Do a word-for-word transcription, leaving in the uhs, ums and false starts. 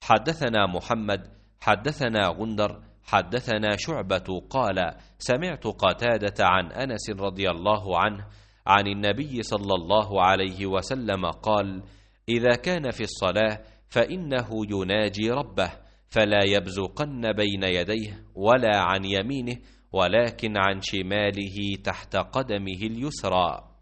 حدثنا محمد حدثنا غندر حدثنا شعبة قال سمعت قتادة عن أنس رضي الله عنه عن النبي صلى الله عليه وسلم قال إذا كان في الصلاة فإنه يناجي ربه فلا يبزقن بين يديه ولا عن يمينه ولكن عن شماله تحت قدمه اليسرى.